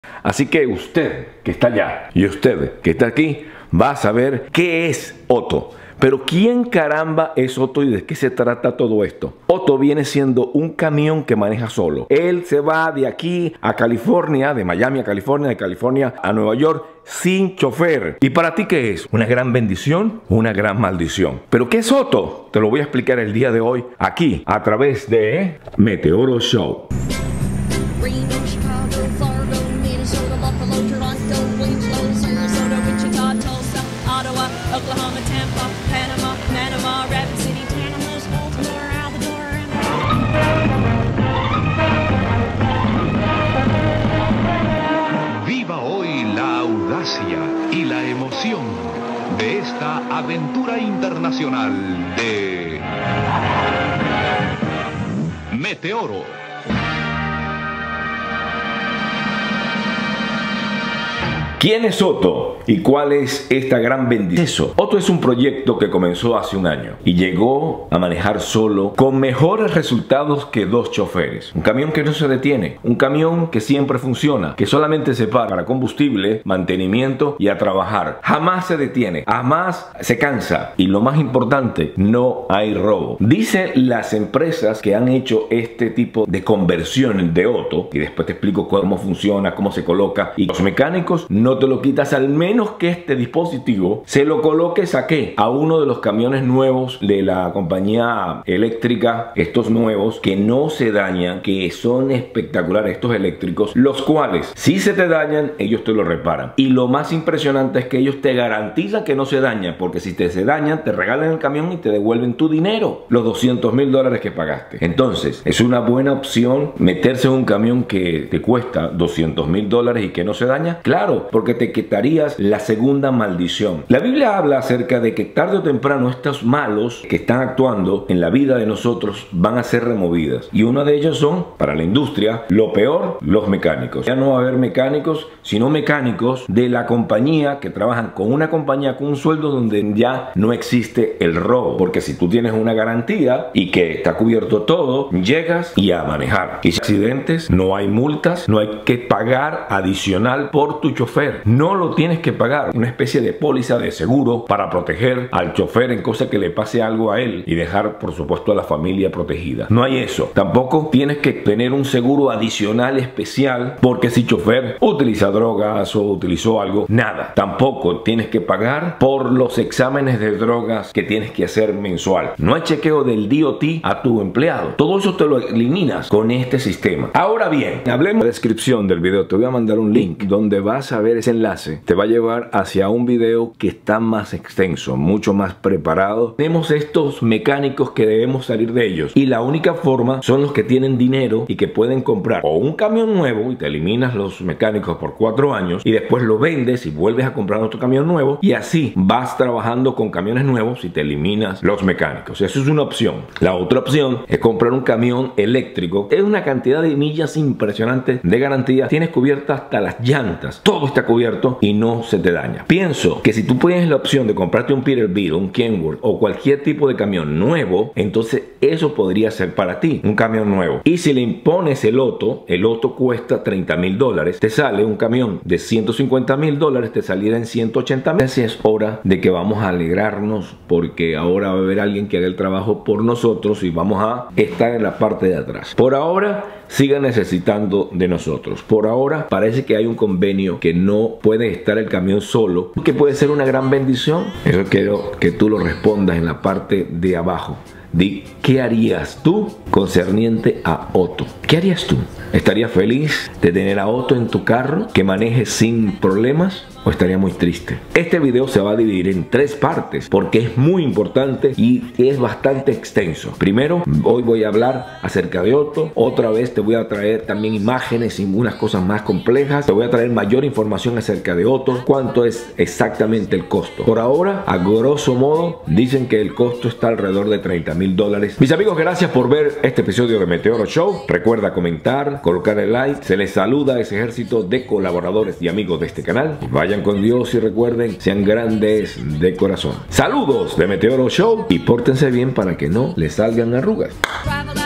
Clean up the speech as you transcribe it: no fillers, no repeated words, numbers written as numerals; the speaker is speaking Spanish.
Así que usted que está allá y usted que está aquí va a saber qué es Otto. Pero ¿quién caramba es Otto y de qué se trata todo esto? Otto viene siendo un camión que maneja solo. Él se va de aquí a California, de Miami a California, de California a Nueva York, sin chofer. ¿Y para ti qué es? ¿Una gran bendición o una gran maldición? ¿Pero qué es Otto? Te lo voy a explicar el día de hoy aquí a través de Meteoro Show. Y la emoción de esta aventura internacional de Meteoro. ¿Quién es Otto? ¿Y cuál es esta gran bendición? Otto es un proyecto que comenzó hace un año y llegó a manejar solo con mejores resultados que 2 choferes. Un camión que no se detiene, un camión que siempre funciona, que solamente se para combustible, mantenimiento y a trabajar. Jamás se detiene, jamás se cansa y lo más importante, no hay robo. Dicen las empresas que han hecho este tipo de conversión de Otto, y después te explico cómo funciona, cómo se coloca, y los mecánicos no te lo quitas al menos que este dispositivo se lo coloques a uno de los camiones nuevos de la compañía eléctrica, estos nuevos que no se dañan, que son espectaculares estos eléctricos, los cuales si se te dañan ellos te lo reparan, y lo más impresionante es que ellos te garantizan que no se dañan, porque si se dañan te regalan el camión y te devuelven tu dinero, los $200,000 que pagaste. Entonces es una buena opción meterse en un camión que te cuesta $200,000 y que no se daña, claro, porque te quitarías la segunda maldición. La Biblia habla acerca de que tarde o temprano estos malos que están actuando en la vida de nosotros van a ser removidas, y uno de ellos son, para la industria, lo peor, los mecánicos. Ya no va a haber mecánicos, sino mecánicos de la compañía que trabajan con una compañía con un sueldo donde ya no existe el robo, porque si tú tienes una garantía y que está cubierto todo, llegas y a manejar. Y si hay accidentes, no hay multas, no hay que pagar adicional por tu chofer. No lo tienes que pagar. Una especie de póliza de seguro para proteger al chofer en cosa que le pase algo a él y dejar, por supuesto, a la familia protegida. No hay eso. Tampoco tienes que tener un seguro adicional especial porque si chofer utiliza drogas o utilizó algo, nada. Tampoco tienes que pagar por los exámenes de drogas que tienes que hacer mensual. No hay chequeo del DOT a tu empleado. Todo eso te lo eliminas con este sistema. Ahora bien, hablemos de la descripción del video. Te voy a mandar un link donde vas a ver ese enlace. Te va a llevar hacia un video que está más extenso, mucho más preparado. Tenemos estos mecánicos que debemos salir de ellos, y la única forma son los que tienen dinero y que pueden comprar o un camión nuevo y te eliminas los mecánicos por 4 años y después lo vendes y vuelves a comprar otro camión nuevo, y así vas trabajando con camiones nuevos y te eliminas los mecánicos. Eso es una opción. La otra opción es comprar un camión eléctrico. Es una cantidad de millas impresionante de garantía. Tienes cubierta hasta las llantas, todo está cubierto y no se te daña. Pienso que si tú tienes la opción de comprarte un Peterbilt, un Kenworth o cualquier tipo de camión nuevo, entonces eso podría ser para ti, un camión nuevo. Y si le impones el Otto cuesta $30,000, te sale un camión de $150,000, te saliera en $180,000. Así es hora de que vamos a alegrarnos, porque ahora va a haber alguien que haga el trabajo por nosotros y vamos a estar en la parte de atrás. Por ahora siga necesitando de nosotros. Por ahora parece que hay un convenio que no puede estar el camión solo, que puede ser una gran bendición. Eso quiero que tú lo respondas en la parte de abajo. Di, ¿qué harías tú concerniente a Otto? ¿Qué harías tú? ¿Estarías feliz de tener a Otto en tu carro, que maneje sin problemas? ¿O estaría muy triste? Este video se va a dividir en 3 partes porque es muy importante y es bastante extenso. Primero, hoy voy a hablar acerca de Otto. Otra vez te voy a traer también imágenes y unas cosas más complejas. Te voy a traer mayor información acerca de Otto. ¿Cuánto es exactamente el costo? Por ahora, a grosso modo, dicen que el costo está alrededor de $30,000. Mis amigos, gracias por ver este episodio de Meteoro Show. Recuerda comentar, colocar el like. Se les saluda a ese ejército de colaboradores y amigos de este canal. Vayan con Dios y recuerden, sean grandes de corazón. Saludos de Meteoro Show y pórtense bien para que no les salgan arrugas.